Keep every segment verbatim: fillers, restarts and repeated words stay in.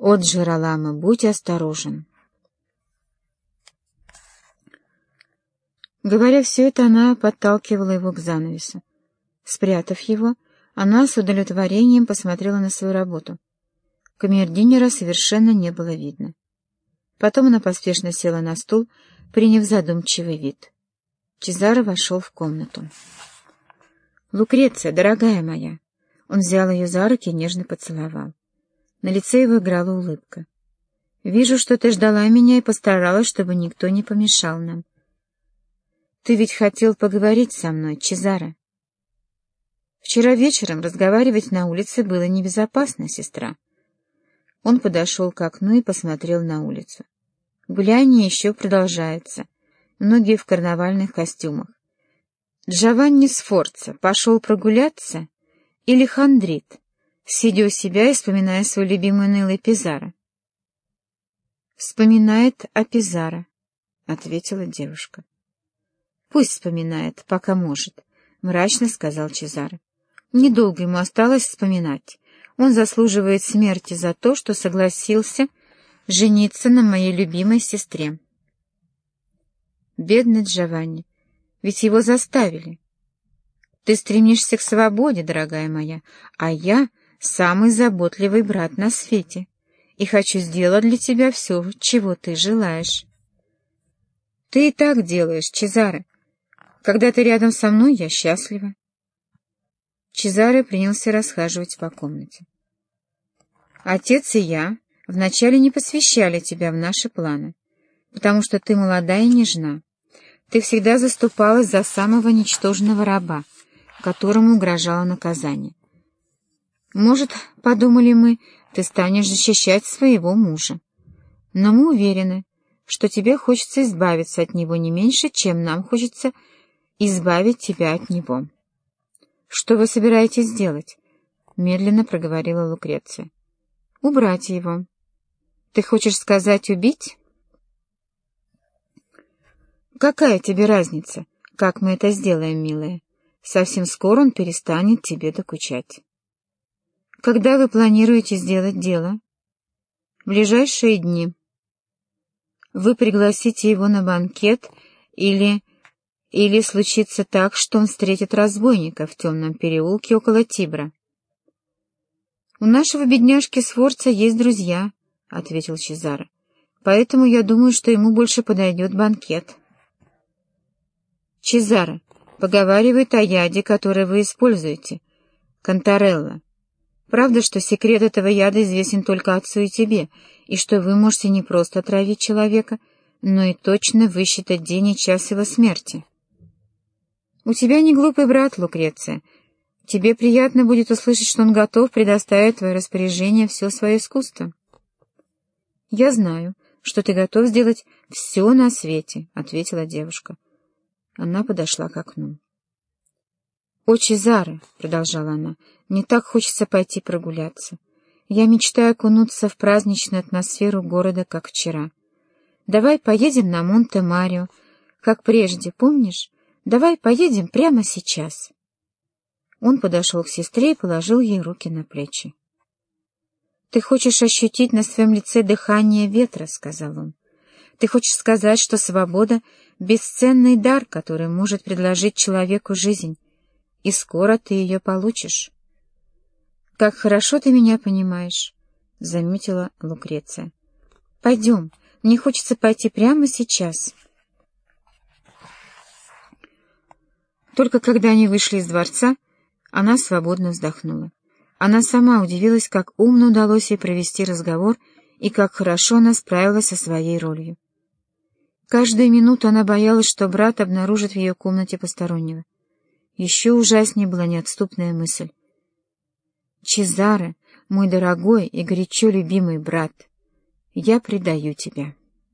О, Джералама, будь осторожен. Говоря все это, она подталкивала его к занавесу. Спрятав его, она с удовлетворением посмотрела на свою работу. Камердинера совершенно не было видно. Потом она поспешно села на стул, приняв задумчивый вид. Чезаро вошел в комнату. «Лукреция, дорогая моя!» Он взял ее за руки и нежно поцеловал. На лице его играла улыбка. «Вижу, что ты ждала меня и постаралась, чтобы никто не помешал нам. Ты ведь хотел поговорить со мной, Чезаро?» «Вчера вечером разговаривать на улице было небезопасно, сестра». Он подошел к окну и посмотрел на улицу. Гуляние еще продолжается, многие в карнавальных костюмах. Джованни Сфорца пошел прогуляться или хандрит, сидя у себя и вспоминая свой любимый унылый Пизаро? «Вспоминает о Пизаро», — ответила девушка. «Пусть вспоминает, пока может», — мрачно сказал Чезаро. «Недолго ему осталось вспоминать. Он заслуживает смерти за то, что согласился жениться на моей любимой сестре». «Бедный Джованни, ведь его заставили. Ты стремишься к свободе, дорогая моя, а я самый заботливый брат на свете и хочу сделать для тебя все, чего ты желаешь». «Ты и так делаешь, Чезаро. Когда ты рядом со мной, я счастлива». Чезаро принялся расхаживать по комнате. «Отец и я вначале не посвящали тебя в наши планы, потому что ты молода и нежна. Ты всегда заступалась за самого ничтожного раба, которому угрожало наказание. Может, подумали мы, ты станешь защищать своего мужа. Но мы уверены, что тебе хочется избавиться от него не меньше, чем нам хочется избавить тебя от него». «Что вы собираетесь делать?» — медленно проговорила Лукреция. «Убрать его. Ты хочешь сказать убить?» «Какая тебе разница, как мы это сделаем, милая? Совсем скоро он перестанет тебе докучать». «Когда вы планируете сделать дело?» «В ближайшие дни». «Вы пригласите его на банкет или... или случится так, что он встретит разбойника в темном переулке около Тибра?» «У нашего бедняжки Сфорца есть друзья», — ответил Чезаро. «Поэтому я думаю, что ему больше подойдет банкет». «Чезаро, поговаривают о яде, который вы используете, Кантарелло. Правда, что секрет этого яда известен только отцу и тебе, и что вы можете не просто отравить человека, но и точно высчитать день и час его смерти?» «У тебя не глупый брат, Лукреция. Тебе приятно будет услышать, что он готов предоставить в твое распоряжение все свое искусство». «Я знаю, что ты готов сделать все на свете», — ответила девушка. Она подошла к окну. «О, Чезаро», — продолжала она, — «мне так хочется пойти прогуляться. Я мечтаю окунуться в праздничную атмосферу города, как вчера. Давай поедем на Монте-Марио, как прежде, помнишь? Давай поедем прямо сейчас». Он подошел к сестре и положил ей руки на плечи. «Ты хочешь ощутить на своем лице дыхание ветра», — сказал он. «Ты хочешь сказать, что свобода — бесценный дар, который может предложить человеку жизнь, и скоро ты ее получишь». «Как хорошо ты меня понимаешь», — заметила Лукреция. «Пойдем, мне хочется пойти прямо сейчас». Только когда они вышли из дворца, она свободно вздохнула. Она сама удивилась, как умно удалось ей провести разговор и как хорошо она справилась со своей ролью. Каждую минуту она боялась, что брат обнаружит в ее комнате постороннего. Еще ужаснее была неотступная мысль. «Чезаро, мой дорогой и горячо любимый брат, я предаю тебя».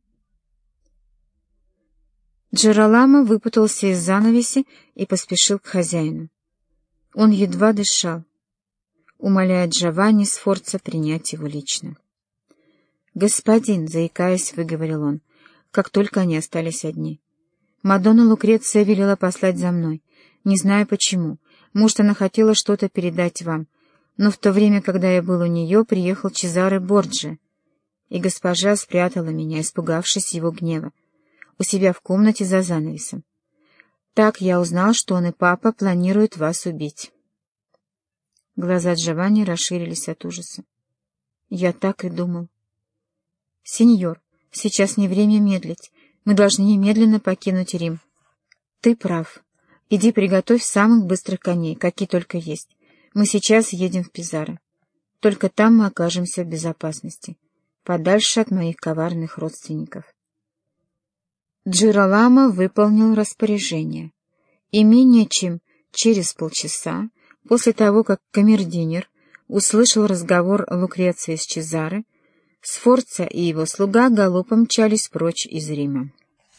Джералама выпутался из занавеси и поспешил к хозяину. Он едва дышал, умоляя Джованни Сфорца принять его лично. «Господин», — заикаясь, выговорил он, как только они остались одни, — «Мадонна Лукреция велела послать за мной. Не знаю почему. Может, она хотела что-то передать вам. Но в то время, когда я был у нее, приехал Чезаре Борджиа. и госпожа спрятала меня, испугавшись его гнева, у себя в комнате за занавесом. Так я узнал, что он и папа планируют вас убить». Глаза Джованни расширились от ужаса. «Я так и думал». «Сеньор, сейчас не время медлить. Мы должны немедленно покинуть Рим». «Ты прав. Иди приготовь самых быстрых коней, какие только есть. Мы сейчас едем в Пизаро. Только там мы окажемся в безопасности, подальше от моих коварных родственников». Джироламо выполнил распоряжение, и менее чем через полчаса, после того, как камердинер услышал разговор Лукреции с Чезаре, Сфорца и его слуга галопом мчались прочь из Рима.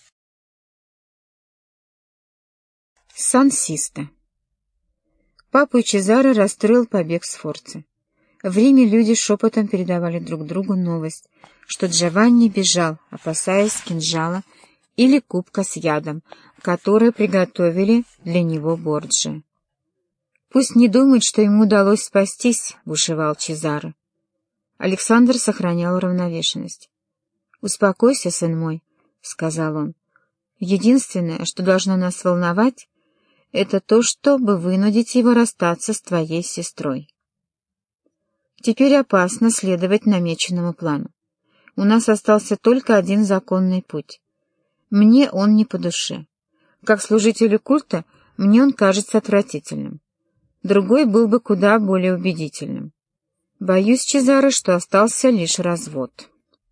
Сан-Систо. Папу и Чезаре расстроил побег Сфорца. В Риме люди шепотом передавали друг другу новость, что Джованни бежал, опасаясь кинжала или кубка с ядом, который приготовили для него Борджиа. «Пусть не думает, что ему удалось спастись», — бушевал Чезаре. Александр сохранял равновешенность. «Успокойся, сын мой», — сказал он. «Единственное, что должно нас волновать, это то, чтобы вынудить его расстаться с твоей сестрой. Теперь опасно следовать намеченному плану. У нас остался только один законный путь. Мне он не по душе. Как служителю культа мне он кажется отвратительным. Другой был бы куда более убедительным. Боюсь, Чезаре, что остался лишь развод».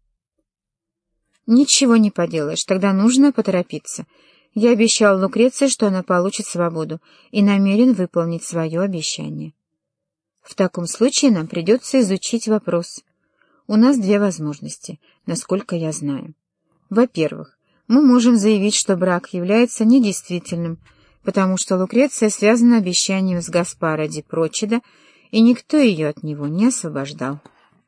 «Ничего не поделаешь, тогда нужно поторопиться. Я обещал Лукреции, что она получит свободу, и намерен выполнить свое обещание. В таком случае нам придется изучить вопрос. У нас две возможности, насколько я знаю. Во-первых, мы можем заявить, что брак является недействительным, потому что Лукреция связана обещанием с Гаспаро ди Прочидо, и никто ее от него не освобождал.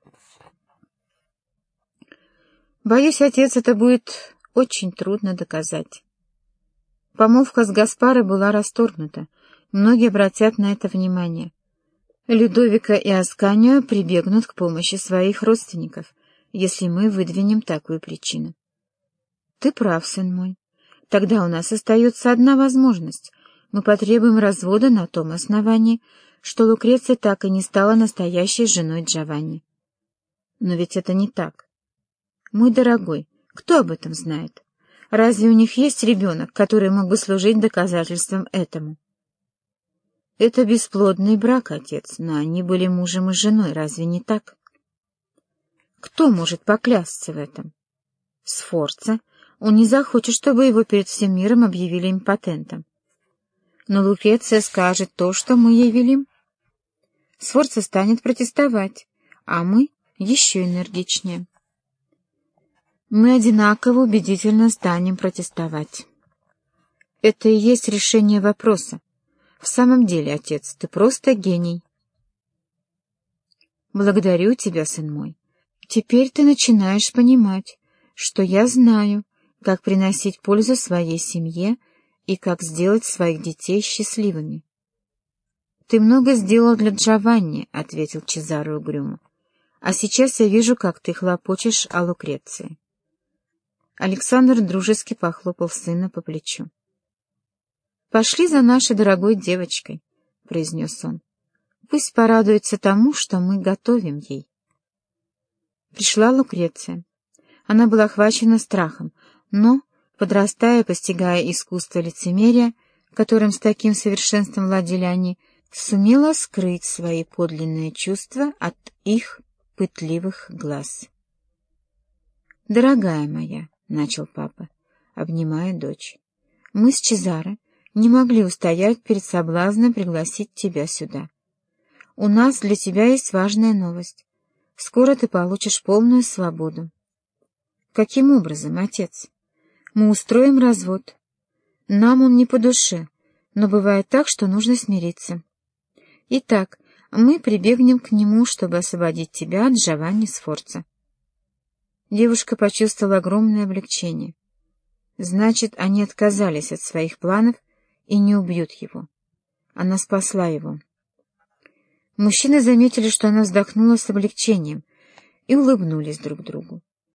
Боюсь, отец, это будет очень трудно доказать. Помолвка с Гаспаро была расторгнута, многие обратят на это внимание. Людовико и Асканио прибегнут к помощи своих родственников, если мы выдвинем такую причину. Ты прав, сын мой. Тогда у нас остается одна возможность. Мы потребуем развода на том основании, что Лукреция так и не стала настоящей женой Джованни. Но ведь это не так. Мой дорогой, кто об этом знает? Разве у них есть ребенок, который мог бы служить доказательством этому? Это бесплодный брак, отец, но они были мужем и женой, разве не так? Кто может поклясться в этом? Сфорца. Он не захочет, чтобы его перед всем миром объявили импотентом. Но Лукреция скажет то, что мы ей велим. Сфорца станет протестовать, а мы еще энергичнее. Мы одинаково убедительно станем протестовать. Это и есть решение вопроса. В самом деле, отец, ты просто гений. Благодарю тебя, сын мой. Теперь ты начинаешь понимать, что я знаю, как приносить пользу своей семье и как сделать своих детей счастливыми. «Ты много сделал для Джованни», — ответил Чезаре угрюмо. «А сейчас я вижу, как ты хлопочешь о Лукреции». Александр дружески похлопал сына по плечу. «Пошли за нашей дорогой девочкой», — произнес он. «Пусть порадуется тому, что мы готовим ей». Пришла Лукреция. Она была охвачена страхом, но, подрастая, постигая искусство лицемерия, которым с таким совершенством владели они, сумела скрыть свои подлинные чувства от их пытливых глаз. «Дорогая моя», — начал папа, обнимая дочь, — «мы с Чезаре не могли устоять перед соблазном пригласить тебя сюда. У нас для тебя есть важная новость. Скоро ты получишь полную свободу». «Каким образом, отец?» «Мы устроим развод. Нам он не по душе, но бывает так, что нужно смириться. Итак, мы прибегнем к нему, чтобы освободить тебя от Джованни Сфорца». Девушка почувствовала огромное облегчение. Значит, они отказались от своих планов и не убьют его. Она спасла его. Мужчины заметили, что она вздохнула с облегчением, и улыбнулись друг другу.